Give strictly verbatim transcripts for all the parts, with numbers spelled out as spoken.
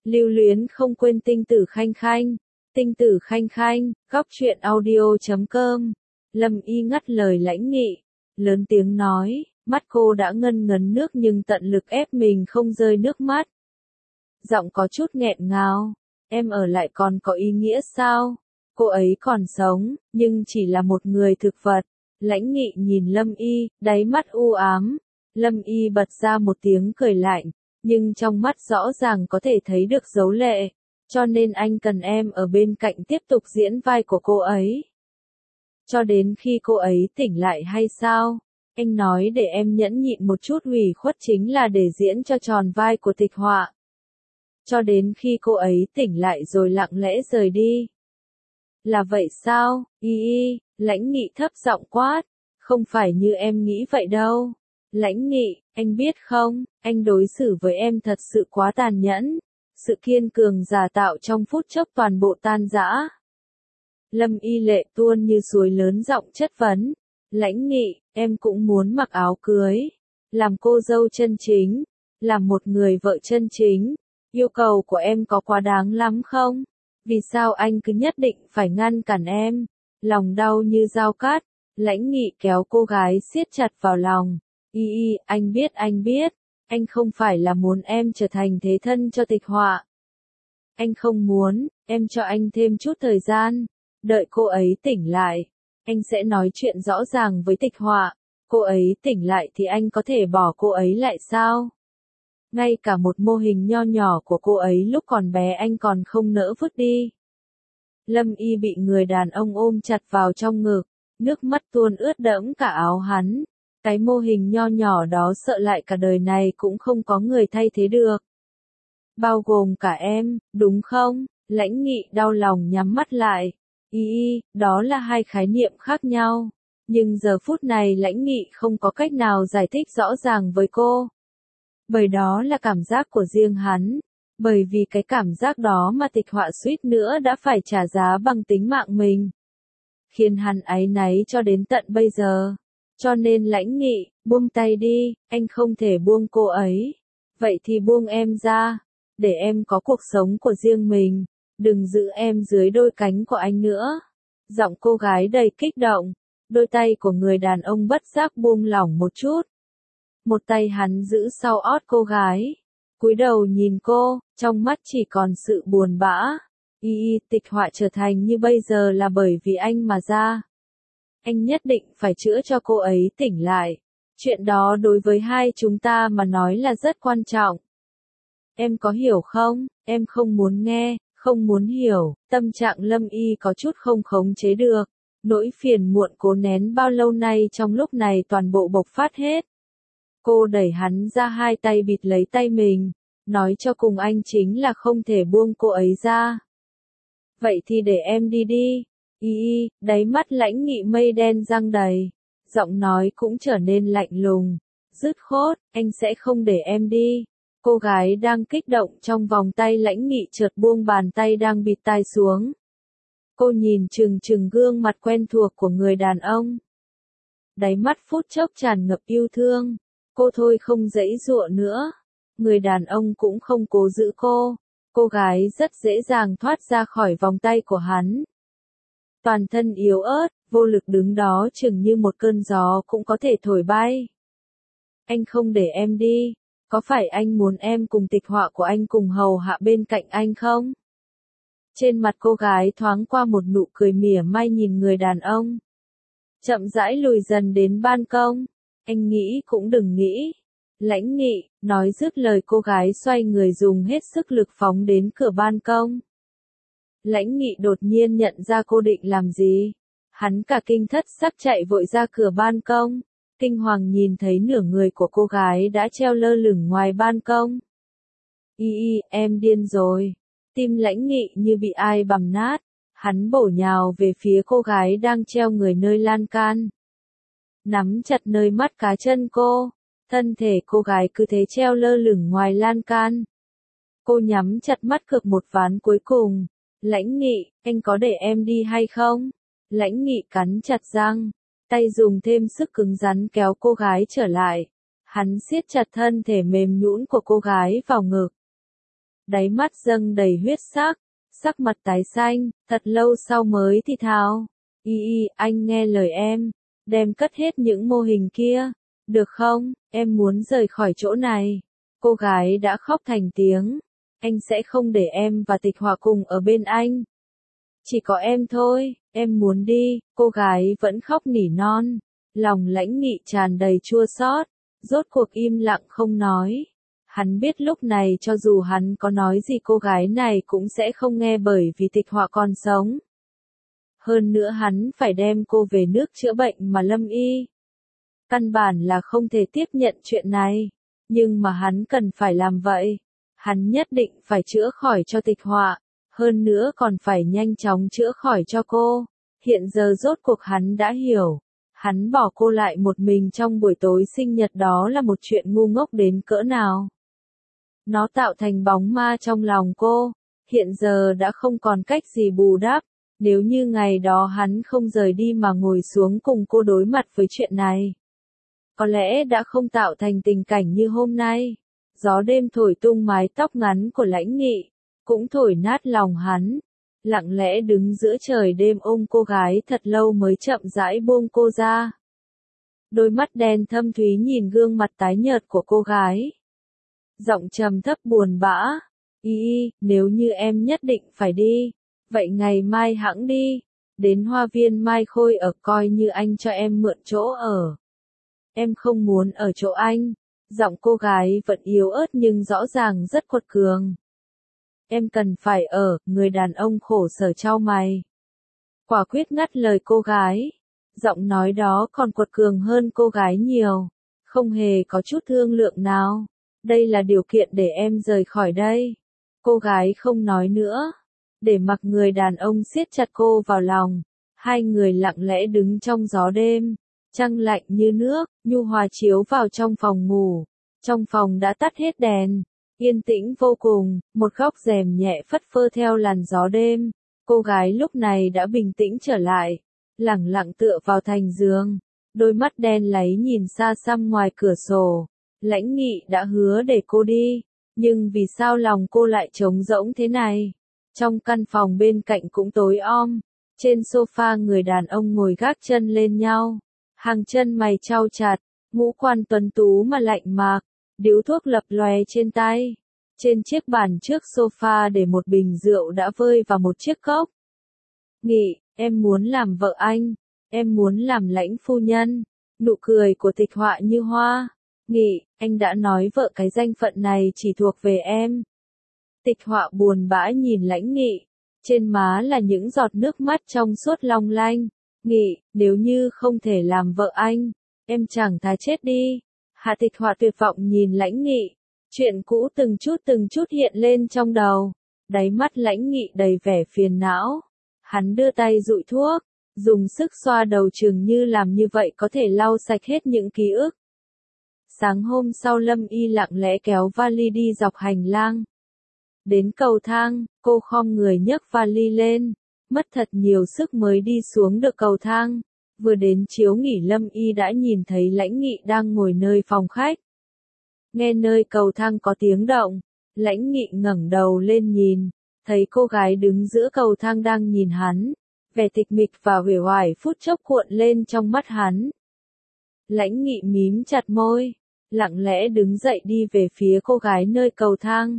Lưu luyến không quên tinh tử khanh khanh, tinh tử khanh khanh, góc truyện audio chấm com. Lâm Y ngắt lời Lãnh Nghị, lớn tiếng nói, mắt cô đã ngân ngấn nước nhưng tận lực ép mình không rơi nước mắt. Giọng có chút nghẹn ngào, em ở lại còn có ý nghĩa sao? Cô ấy còn sống, nhưng chỉ là một người thực vật. Lãnh Nghị nhìn Lâm Y, đáy mắt u ám. Lâm Y bật ra một tiếng cười lạnh, nhưng trong mắt rõ ràng có thể thấy được dấu lệ, cho nên anh cần em ở bên cạnh tiếp tục diễn vai của cô ấy. Cho đến khi cô ấy tỉnh lại hay sao? Anh nói để em nhẫn nhịn một chút ủy khuất chính là để diễn cho tròn vai của Tịch Họa. Cho đến khi cô ấy tỉnh lại rồi lặng lẽ rời đi. Là vậy sao? Y y, Lãnh Nghị thấp giọng quát, không phải như em nghĩ vậy đâu. Lãnh Nghị, anh biết không, anh đối xử với em thật sự quá tàn nhẫn. Sự kiên cường giả tạo trong phút chốc toàn bộ tan rã. Lâm Y lệ tuôn như suối lớn giọng chất vấn. Lãnh Nghị, em cũng muốn mặc áo cưới, làm cô dâu chân chính, làm một người vợ chân chính. Yêu cầu của em có quá đáng lắm không? Vì sao anh cứ nhất định phải ngăn cản em? Lòng đau như dao cắt. Lãnh Nghị kéo cô gái siết chặt vào lòng. Y y, anh biết anh biết, anh không phải là muốn em trở thành thế thân cho Tịch Họa. Anh không muốn, em cho anh thêm chút thời gian, đợi cô ấy tỉnh lại, anh sẽ nói chuyện rõ ràng với Tịch Họa. Cô ấy tỉnh lại thì anh có thể bỏ cô ấy lại sao? Ngay cả một mô hình nho nhỏ của cô ấy lúc còn bé anh còn không nỡ vứt đi. Lâm Y bị người đàn ông ôm chặt vào trong ngực, nước mắt tuôn ướt đẫm cả áo hắn. Cái mô hình nho nhỏ đó sợ lại cả đời này cũng không có người thay thế được. Bao gồm cả em, đúng không? Lãnh Nghị đau lòng nhắm mắt lại. Y y, đó là hai khái niệm khác nhau. Nhưng giờ phút này Lãnh Nghị không có cách nào giải thích rõ ràng với cô. Bởi đó là cảm giác của riêng hắn. Bởi vì cái cảm giác đó mà Tịch Họa suýt nữa đã phải trả giá bằng tính mạng mình. Khiến hắn áy náy cho đến tận bây giờ. Cho nên Lãnh Nghị, buông tay đi, anh không thể buông cô ấy. Vậy thì buông em ra, để em có cuộc sống của riêng mình, đừng giữ em dưới đôi cánh của anh nữa. Giọng cô gái đầy kích động, đôi tay của người đàn ông bất giác buông lỏng một chút. Một tay hắn giữ sau ót cô gái, cúi đầu nhìn cô, trong mắt chỉ còn sự buồn bã. Y y, Tịch Họa trở thành như bây giờ là bởi vì anh mà ra. Anh nhất định phải chữa cho cô ấy tỉnh lại. Chuyện đó đối với hai chúng ta mà nói là rất quan trọng. Em có hiểu không? Em không muốn nghe, không muốn hiểu. Tâm trạng Lâm Y có chút không khống chế được. Nỗi phiền muộn cố nén bao lâu nay trong lúc này toàn bộ bộc phát hết. Cô đẩy hắn ra, hai tay bịt lấy tay mình. Nói cho cùng anh chính là không thể buông cô ấy ra. Vậy thì để em đi đi. Y y, đáy mắt Lãnh Nghị mây đen giăng đầy, giọng nói cũng trở nên lạnh lùng, dứt khoát, anh sẽ không để em đi. Cô gái đang kích động trong vòng tay Lãnh Nghị chợt buông bàn tay đang bịt tai xuống. Cô nhìn chừng chừng gương mặt quen thuộc của người đàn ông. Đáy mắt phút chốc tràn ngập yêu thương, cô thôi không giãy giụa nữa. Người đàn ông cũng không cố giữ cô, cô gái rất dễ dàng thoát ra khỏi vòng tay của hắn. Toàn thân yếu ớt, vô lực đứng đó chừng như một cơn gió cũng có thể thổi bay. Anh không để em đi, có phải anh muốn em cùng Tịch Họa của anh cùng hầu hạ bên cạnh anh không? Trên mặt cô gái thoáng qua một nụ cười mỉa mai nhìn người đàn ông. Chậm rãi lùi dần đến ban công, anh nghĩ cũng đừng nghĩ. Lãnh Nghị, nói dứt lời cô gái xoay người dùng hết sức lực phóng đến cửa ban công. Lãnh Nghị đột nhiên nhận ra cô định làm gì. Hắn cả kinh thất sắc chạy vội ra cửa ban công. Kinh hoàng nhìn thấy nửa người của cô gái đã treo lơ lửng ngoài ban công. Y y, em điên rồi. Tim Lãnh Nghị như bị ai bằm nát. Hắn bổ nhào về phía cô gái đang treo người nơi lan can. Nắm chặt nơi mắt cá chân cô. Thân thể cô gái cứ thế treo lơ lửng ngoài lan can. Cô nhắm chặt mắt cược một ván cuối cùng. Lãnh Nghị, anh có để em đi hay không? Lãnh Nghị cắn chặt răng, tay dùng thêm sức cứng rắn kéo cô gái trở lại. Hắn siết chặt thân thể mềm nhũn của cô gái vào ngực. đáy mắt dâng đầy huyết sắc, sắc mặt tái xanh, thật lâu sau mới thì thào. Y y, anh nghe lời em, đem cất hết những mô hình kia, được không, em muốn rời khỏi chỗ này. Cô gái đã khóc thành tiếng, anh sẽ không để em và Tịch Họa cùng ở bên anh. Chỉ có em thôi, em muốn đi, cô gái vẫn khóc nỉ non, lòng Lãnh Nghị tràn đầy chua xót, rốt cuộc im lặng không nói. Hắn biết lúc này cho dù hắn có nói gì cô gái này cũng sẽ không nghe bởi vì Tịch Họa còn sống. Hơn nữa hắn phải đem cô về nước chữa bệnh mà Lâm Y. Căn bản là không thể tiếp nhận chuyện này, nhưng mà hắn cần phải làm vậy. Hắn nhất định phải chữa khỏi cho Tịch Họa, hơn nữa còn phải nhanh chóng chữa khỏi cho cô. Hiện giờ rốt cuộc hắn đã hiểu, hắn bỏ cô lại một mình trong buổi tối sinh nhật đó là một chuyện ngu ngốc đến cỡ nào. Nó tạo thành bóng ma trong lòng cô, hiện giờ đã không còn cách gì bù đắp. Nếu như ngày đó hắn không rời đi mà ngồi xuống cùng cô đối mặt với chuyện này, có lẽ đã không tạo thành tình cảnh như hôm nay. Gió đêm thổi tung mái tóc ngắn của Lãnh Nghị, cũng thổi nát lòng hắn. Lặng lẽ đứng giữa trời đêm ôm cô gái thật lâu mới chậm rãi buông cô ra. Đôi mắt đen thâm thúy nhìn gương mặt tái nhợt của cô gái. Giọng trầm thấp buồn bã. Y y, nếu như em nhất định phải đi, vậy ngày mai hẵng đi. Đến Hoa Viên Mai Khôi ở, coi như anh cho em mượn chỗ ở. Em không muốn ở chỗ anh. Giọng cô gái vẫn yếu ớt nhưng rõ ràng rất quật cường. Em cần phải ở, người đàn ông khổ sở chau mày. Quả quyết ngắt lời cô gái. Giọng nói đó còn quật cường hơn cô gái nhiều. Không hề có chút thương lượng nào. Đây là điều kiện để em rời khỏi đây. Cô gái không nói nữa. Để mặc người đàn ông siết chặt cô vào lòng. Hai người lặng lẽ đứng trong gió đêm. Trăng lạnh như nước, nhu hòa chiếu vào trong phòng ngủ. Trong phòng đã tắt hết đèn. Yên tĩnh vô cùng, một góc rèm nhẹ phất phơ theo làn gió đêm. Cô gái lúc này đã bình tĩnh trở lại. Lẳng lặng tựa vào thành giường. Đôi mắt đen láy nhìn xa xăm ngoài cửa sổ. Lãnh Nghị đã hứa để cô đi. Nhưng vì sao lòng cô lại trống rỗng thế này? Trong căn phòng bên cạnh cũng tối om. Trên sofa người đàn ông ngồi gác chân lên nhau. Hàng chân mày chau chặt, ngũ quan tuấn tú mà lạnh mạc, điếu thuốc lập lòe trên tay. Trên chiếc bàn trước sofa để một bình rượu đã vơi vào một chiếc cốc. Nghị, em muốn làm vợ anh, em muốn làm Lãnh phu nhân. Nụ cười của Tịch Họa như hoa. Nghị, anh đã nói vợ cái danh phận này chỉ thuộc về em. Tịch Họa buồn bã nhìn Lãnh Nghị, trên má là những giọt nước mắt trong suốt long lanh. Nghị, nếu như không thể làm vợ anh, em chẳng thà chết đi. Hạ Tịch Họa tuyệt vọng nhìn Lãnh Nghị. Chuyện cũ từng chút từng chút hiện lên trong đầu. Đáy mắt Lãnh Nghị đầy vẻ phiền não. Hắn đưa tay dụi thuốc, dùng sức xoa đầu chừng như làm như vậy có thể lau sạch hết những ký ức. Sáng hôm sau Lâm Y lặng lẽ kéo vali đi dọc hành lang. Đến cầu thang, cô khom người nhấc vali lên. Mất thật nhiều sức mới đi xuống được cầu thang. Vừa đến chiếu nghỉ Lâm Y đã nhìn thấy Lãnh Nghị đang ngồi nơi phòng khách. Nghe nơi cầu thang có tiếng động, Lãnh Nghị ngẩng đầu lên nhìn, thấy cô gái đứng giữa cầu thang đang nhìn hắn. Vẻ tịch mịch và uể oải phút chốc cuộn lên trong mắt hắn. Lãnh Nghị mím chặt môi, lặng lẽ đứng dậy đi về phía cô gái nơi cầu thang.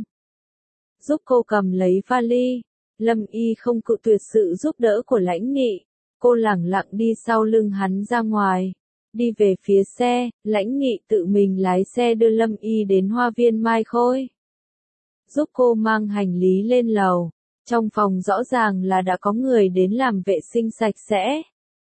Giúp cô cầm lấy vali. Lâm Y không cự tuyệt sự giúp đỡ của Lãnh Nghị. Cô lẳng lặng đi sau lưng hắn ra ngoài. Đi về phía xe, Lãnh Nghị tự mình lái xe đưa Lâm Y đến Hoa Viên Mai Khôi. Giúp cô mang hành lý lên lầu. Trong phòng rõ ràng là đã có người đến làm vệ sinh sạch sẽ.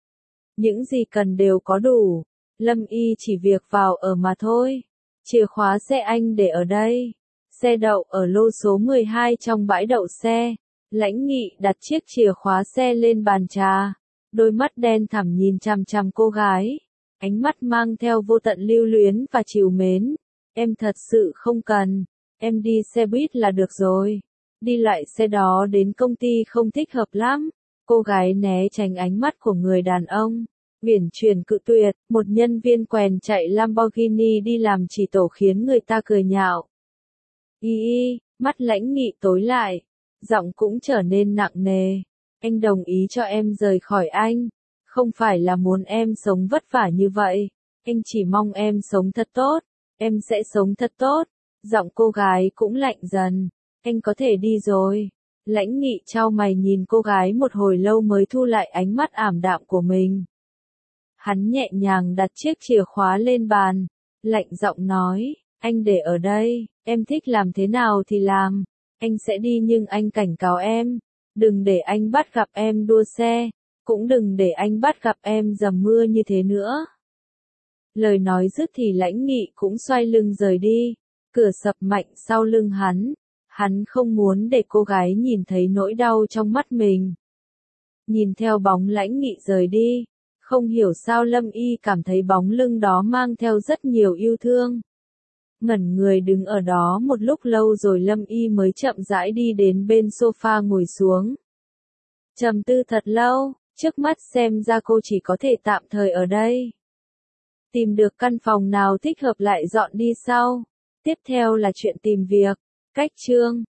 Những gì cần đều có đủ. Lâm Y chỉ việc vào ở mà thôi. Chìa khóa xe anh để ở đây. Xe đậu ở lô số mười hai trong bãi đậu xe. Lãnh Nghị đặt chiếc chìa khóa xe lên bàn trà. Đôi mắt đen thẳm nhìn chằm chằm cô gái. Ánh mắt mang theo vô tận lưu luyến và trìu mến. Em thật sự không cần. Em đi xe buýt là được rồi. Đi lại xe đó đến công ty không thích hợp lắm. Cô gái né tránh ánh mắt của người đàn ông. Uyển chuyển cự tuyệt, một nhân viên quèn chạy Lamborghini đi làm chỉ tổ khiến người ta cười nhạo. Y y, Mắt Lãnh Nghị tối lại, giọng cũng trở nên nặng nề. Anh đồng ý cho em rời khỏi anh, không phải là muốn em sống vất vả như vậy, anh chỉ mong em sống thật tốt, em sẽ sống thật tốt. Giọng cô gái cũng lạnh dần, anh có thể đi rồi. Lãnh Nghị chau mày nhìn cô gái một hồi lâu mới thu lại ánh mắt ảm đạm của mình. Hắn nhẹ nhàng đặt chiếc chìa khóa lên bàn, lạnh giọng nói, anh để ở đây, em thích làm thế nào thì làm, anh sẽ đi nhưng anh cảnh cáo em, đừng để anh bắt gặp em đua xe, cũng đừng để anh bắt gặp em dầm mưa như thế nữa. Lời nói dứt thì Lãnh Nghị cũng xoay lưng rời đi, cửa sập mạnh sau lưng hắn, hắn không muốn để cô gái nhìn thấy nỗi đau trong mắt mình. Nhìn theo bóng Lãnh Nghị rời đi, không hiểu sao Lâm Y cảm thấy bóng lưng đó mang theo rất nhiều yêu thương. Ngẩn người đứng ở đó một lúc lâu rồi Lâm Y mới chậm rãi đi đến bên sofa ngồi xuống. Trầm tư thật lâu, trước mắt xem ra cô chỉ có thể tạm thời ở đây. Tìm được căn phòng nào thích hợp lại dọn đi sau. Tiếp theo là chuyện tìm việc. Cách chương